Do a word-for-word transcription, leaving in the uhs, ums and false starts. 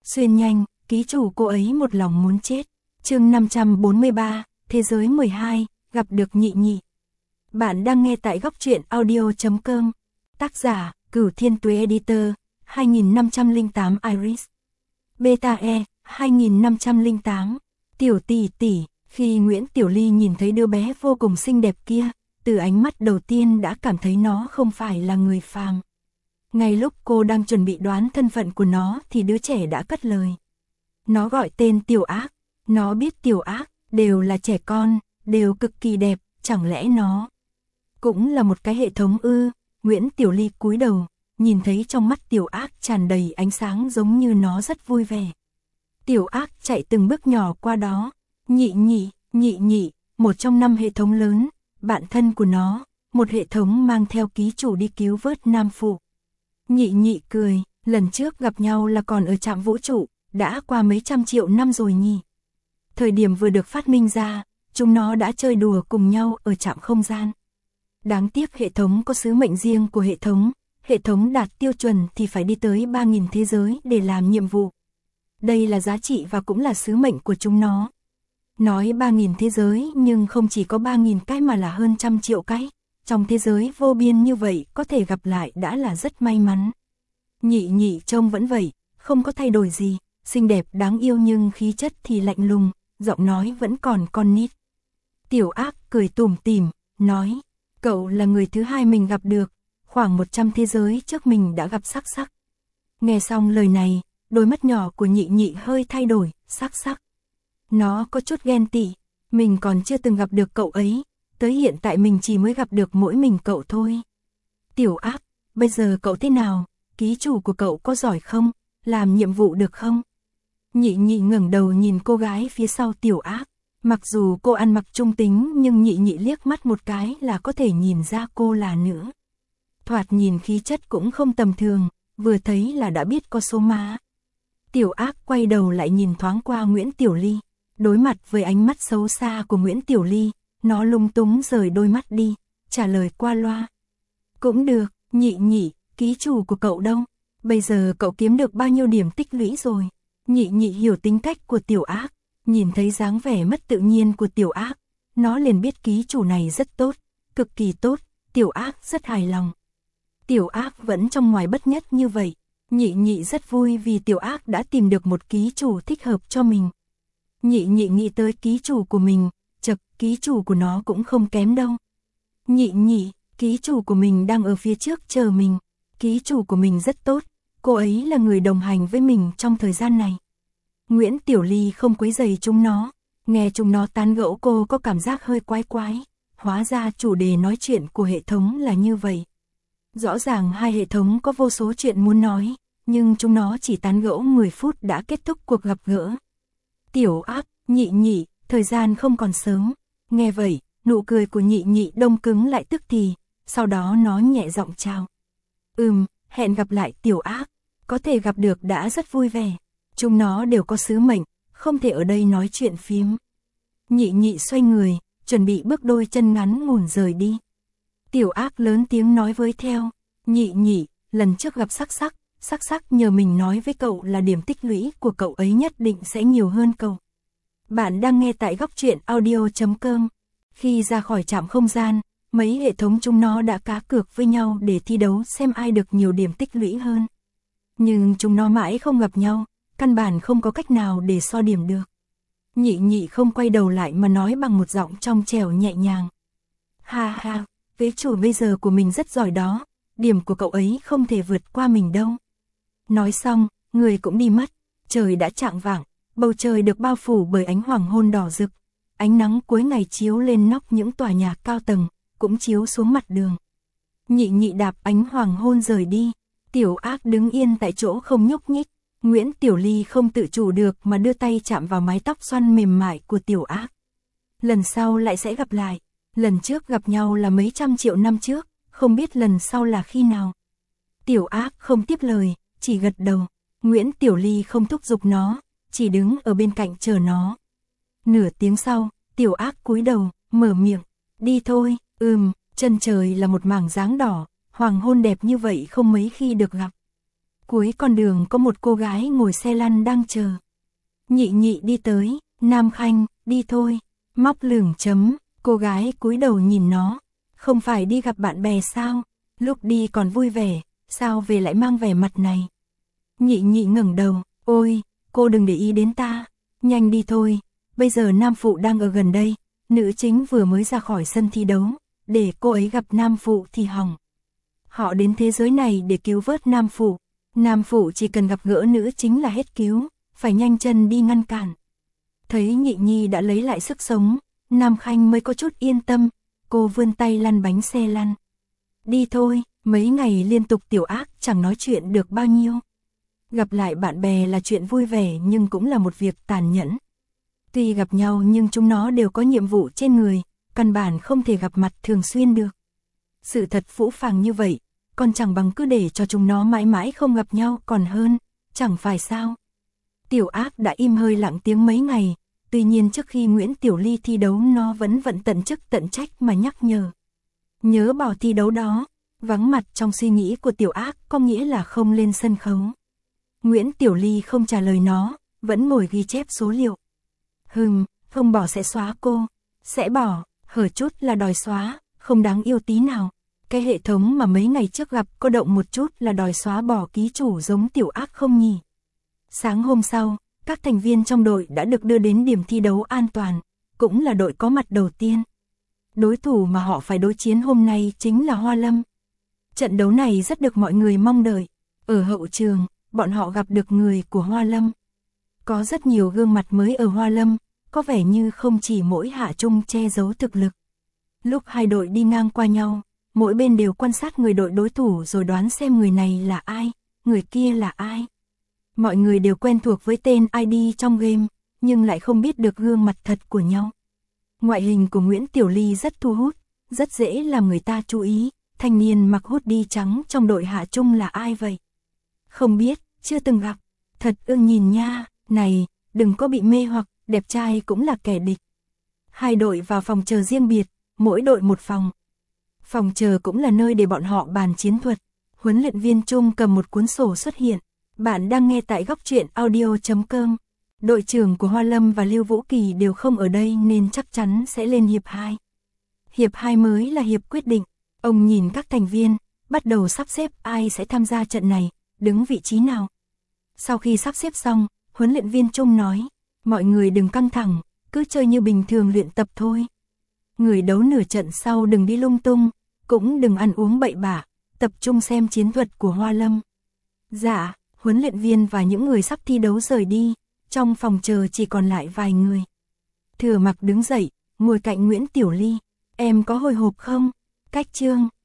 Xuyên nhanh, ký chủ cô ấy một lòng muốn chết. Chương năm trăm bốn mươi ba, Thế giới mười hai, gặp được Nhị Nhị. Bạn đang nghe tại góc truyện audio chấm com. Tác giả, Cửu Thiên Tuế Editor, hai nghìn năm trăm lẻ tám Iris. Beta E, hai nghìn năm trăm lẻ tám. Tiểu tỷ tỷ, khi Nguyễn Tiểu Ly nhìn thấy đứa bé vô cùng xinh đẹp kia, từ ánh mắt đầu tiên đã cảm thấy nó không phải là người phàm. Ngay lúc cô đang chuẩn bị đoán thân phận của nó thì đứa trẻ đã cất lời. Nó gọi tên Tiểu Ác, nó biết Tiểu Ác đều là trẻ con, đều cực kỳ đẹp, chẳng lẽ nó cũng là một cái hệ thống ư? Nguyễn Tiểu Ly cúi đầu, nhìn thấy trong mắt Tiểu Ác tràn đầy ánh sáng giống như nó rất vui vẻ. Tiểu Ác chạy từng bước nhỏ qua đó. Nhị Nhị, Nhị Nhị, một trong năm hệ thống lớn, bạn thân của nó, một hệ thống mang theo ký chủ đi cứu vớt Nam Phụ. Nhị Nhị cười, lần trước gặp nhau là còn ở trạm vũ trụ, đã qua mấy trăm triệu năm rồi nhỉ. Thời điểm vừa được phát minh ra, chúng nó đã chơi đùa cùng nhau ở trạm không gian. Đáng tiếc hệ thống có sứ mệnh riêng của hệ thống, hệ thống đạt tiêu chuẩn thì phải đi tới ba nghìn thế giới để làm nhiệm vụ. Đây là giá trị và cũng là sứ mệnh của chúng nó. Nói ba nghìn thế giới nhưng không chỉ có ba nghìn cái mà là hơn trăm triệu cái. Trong thế giới vô biên như vậy có thể gặp lại đã là rất may mắn. Nhị Nhị trông vẫn vậy, không có thay đổi gì, xinh đẹp đáng yêu nhưng khí chất thì lạnh lùng, giọng nói vẫn còn con nít. Tiểu Ác cười tủm tỉm, nói, cậu là người thứ hai mình gặp được, khoảng một trăm thế giới trước mình đã gặp Sắc Sắc. Nghe xong lời này, đôi mắt nhỏ của Nhị Nhị hơi thay đổi, Sắc Sắc. Nó có chút ghen tị, mình còn chưa từng gặp được cậu ấy, tới hiện tại mình chỉ mới gặp được mỗi mình cậu thôi. Tiểu Ác, bây giờ cậu thế nào, ký chủ của cậu có giỏi không, làm nhiệm vụ được không? Nhị Nhị ngẩng đầu nhìn cô gái phía sau Tiểu Ác, mặc dù cô ăn mặc trung tính nhưng Nhị Nhị liếc mắt một cái là có thể nhìn ra cô là nữ. Thoạt nhìn khí chất cũng không tầm thường, vừa thấy là đã biết có số má. Tiểu Ác quay đầu lại nhìn thoáng qua Nguyễn Tiểu Ly, đối mặt với ánh mắt xấu xa của Nguyễn Tiểu Ly, nó lung túng rời đôi mắt đi, trả lời qua loa. Cũng được, Nhị Nhị, ký chủ của cậu đâu? Bây giờ cậu kiếm được bao nhiêu điểm tích lũy rồi? Nhị Nhị hiểu tính cách của Tiểu Ác, nhìn thấy dáng vẻ mất tự nhiên của Tiểu Ác, nó liền biết ký chủ này rất tốt, cực kỳ tốt, Tiểu Ác rất hài lòng. Tiểu Ác vẫn trong ngoài bất nhất như vậy, Nhị Nhị rất vui vì Tiểu Ác đã tìm được một ký chủ thích hợp cho mình. Nhị Nhị nghĩ tới ký chủ của mình, chật, ký chủ của nó cũng không kém đâu. Nhị Nhị, ký chủ của mình đang ở phía trước chờ mình, ký chủ của mình rất tốt, cô ấy là người đồng hành với mình trong thời gian này. Nguyễn Tiểu Ly không quấy rầy chúng nó, nghe chúng nó tán gẫu cô có cảm giác hơi quái quái, hóa ra chủ đề nói chuyện của hệ thống là như vậy. Rõ ràng hai hệ thống có vô số chuyện muốn nói, nhưng chúng nó chỉ tán gẫu mười phút đã kết thúc cuộc gặp gỡ. Tiểu Ác, Nhị Nhị, thời gian không còn sớm. Nghe vậy, nụ cười của Nhị Nhị đông cứng lại tức thì, sau đó nó nhẹ giọng chào. Ừm, hẹn gặp lại Tiểu Ác, có thể gặp được đã rất vui vẻ. Chúng nó đều có sứ mệnh, không thể ở đây nói chuyện phiếm. Nhị Nhị xoay người, chuẩn bị bước đôi chân ngắn ngủn rời đi. Tiểu Ác lớn tiếng nói với theo, Nhị Nhị, lần trước gặp Sắc Sắc, Sắc Sắc nhờ mình nói với cậu là điểm tích lũy của cậu ấy nhất định sẽ nhiều hơn cậu. Bạn đang nghe tại góc truyện audio chấm com. Khi ra khỏi trạm không gian, mấy hệ thống chúng nó đã cá cược với nhau để thi đấu xem ai được nhiều điểm tích lũy hơn. Nhưng chúng nó mãi không gặp nhau, căn bản không có cách nào để so điểm được. Nhị Nhị không quay đầu lại mà nói bằng một giọng trong trẻo nhẹ nhàng. Ha ha, ký chủ bây giờ của mình rất giỏi đó, điểm của cậu ấy không thể vượt qua mình đâu. Nói xong, người cũng đi mất, trời đã chạng vạng, bầu trời được bao phủ bởi ánh hoàng hôn đỏ rực. Ánh nắng cuối ngày chiếu lên nóc những tòa nhà cao tầng, cũng chiếu xuống mặt đường. Nhị Nhị đạp ánh hoàng hôn rời đi, Tiểu Ác đứng yên tại chỗ không nhúc nhích. Nguyễn Tiểu Ly không tự chủ được mà đưa tay chạm vào mái tóc xoăn mềm mại của Tiểu Ác. Lần sau lại sẽ gặp lại, lần trước gặp nhau là mấy trăm triệu năm trước, không biết lần sau là khi nào. Tiểu Ác không tiếp lời, chỉ gật đầu. Nguyễn Tiểu Ly không thúc giục nó, chỉ đứng ở bên cạnh chờ nó. Nửa tiếng sau, Tiểu Ác cúi đầu, mở miệng, đi thôi. Ừm, chân trời là một mảng dáng đỏ, hoàng hôn đẹp như vậy không mấy khi được gặp. Cuối con đường có một cô gái ngồi xe lăn đang chờ. Nhị nhị đi tới, Nam Khanh, đi thôi. Móc lửng chấm, cô gái cúi đầu nhìn nó. Không phải đi gặp bạn bè sao? Lúc đi còn vui vẻ, sao về lại mang vẻ mặt này? Nhị nhị ngẩng đầu, ôi, cô đừng để ý đến ta. Nhanh đi thôi, bây giờ Nam Phụ đang ở gần đây. Nữ chính vừa mới ra khỏi sân thi đấu, để cô ấy gặp Nam Phụ thì hỏng. Họ đến thế giới này để cứu vớt Nam Phụ. Nam Phụ chỉ cần gặp gỡ nữ chính là hết cứu, phải nhanh chân đi ngăn cản. Thấy Nhị Nhi đã lấy lại sức sống, Nam Khanh mới có chút yên tâm, cô vươn tay lăn bánh xe lăn. Đi thôi, mấy ngày liên tục Tiểu Ác chẳng nói chuyện được bao nhiêu. Gặp lại bạn bè là chuyện vui vẻ nhưng cũng là một việc tàn nhẫn. Tuy gặp nhau nhưng chúng nó đều có nhiệm vụ trên người, căn bản không thể gặp mặt thường xuyên được. Sự thật phũ phàng như vậy, còn chẳng bằng cứ để cho chúng nó mãi mãi không gặp nhau còn hơn, chẳng phải sao. Tiểu Ác đã im hơi lặng tiếng mấy ngày, tuy nhiên trước khi Nguyễn Tiểu Ly thi đấu nó vẫn vẫn tận chức tận trách mà nhắc nhở. Nhớ bỏ thi đấu đó, vắng mặt trong suy nghĩ của Tiểu Ác có nghĩa là không lên sân khấu. Nguyễn Tiểu Ly không trả lời nó, vẫn ngồi ghi chép số liệu. Hừm, không bỏ sẽ xóa cô, sẽ bỏ, hở chút là đòi xóa, không đáng yêu tí nào. Cái hệ thống mà mấy ngày trước gặp có động một chút là đòi xóa bỏ ký chủ giống Tiểu Ác không nhỉ? Sáng hôm sau, các thành viên trong đội đã được đưa đến điểm thi đấu an toàn, cũng là đội có mặt đầu tiên. Đối thủ mà họ phải đối chiến hôm nay chính là Hoa Lâm. Trận đấu này rất được mọi người mong đợi. Ở hậu trường, bọn họ gặp được người của Hoa Lâm. Có rất nhiều gương mặt mới ở Hoa Lâm, có vẻ như không chỉ mỗi Hạ Trung che giấu thực lực. Lúc hai đội đi ngang qua nhau, mỗi bên đều quan sát người đội đối thủ rồi đoán xem người này là ai, người kia là ai. Mọi người đều quen thuộc với tên i đê trong game, nhưng lại không biết được gương mặt thật của nhau. Ngoại hình của Nguyễn Tiểu Ly rất thu hút, rất dễ làm người ta chú ý. Thanh niên mặc hoodie trắng trong đội Hạ Trung là ai vậy? Không biết, chưa từng gặp. Thật ưng nhìn nha, này, đừng có bị mê hoặc, đẹp trai cũng là kẻ địch. Hai đội vào phòng chờ riêng biệt, mỗi đội một phòng. Phòng chờ cũng là nơi để bọn họ bàn chiến thuật. Huấn luyện viên Trung cầm một cuốn sổ xuất hiện. Bạn đang nghe tại góc truyện audio chấm com. Đội trưởng của Hoa Lâm và Lưu Vũ Kỳ đều không ở đây nên chắc chắn sẽ lên hiệp hai. Hiệp hai mới là hiệp quyết định. Ông nhìn các thành viên, bắt đầu sắp xếp ai sẽ tham gia trận này, đứng vị trí nào. Sau khi sắp xếp xong, huấn luyện viên Trung nói, mọi người đừng căng thẳng, cứ chơi như bình thường luyện tập thôi. Người đấu nửa trận sau đừng đi lung tung, cũng đừng ăn uống bậy bạ, tập trung xem chiến thuật của Hoa Lâm. Dạ, huấn luyện viên và những người sắp thi đấu rời đi, trong phòng chờ chỉ còn lại vài người. Thừa Mặc đứng dậy, ngồi cạnh Nguyễn Tiểu Ly, em có hồi hộp không? Cách chương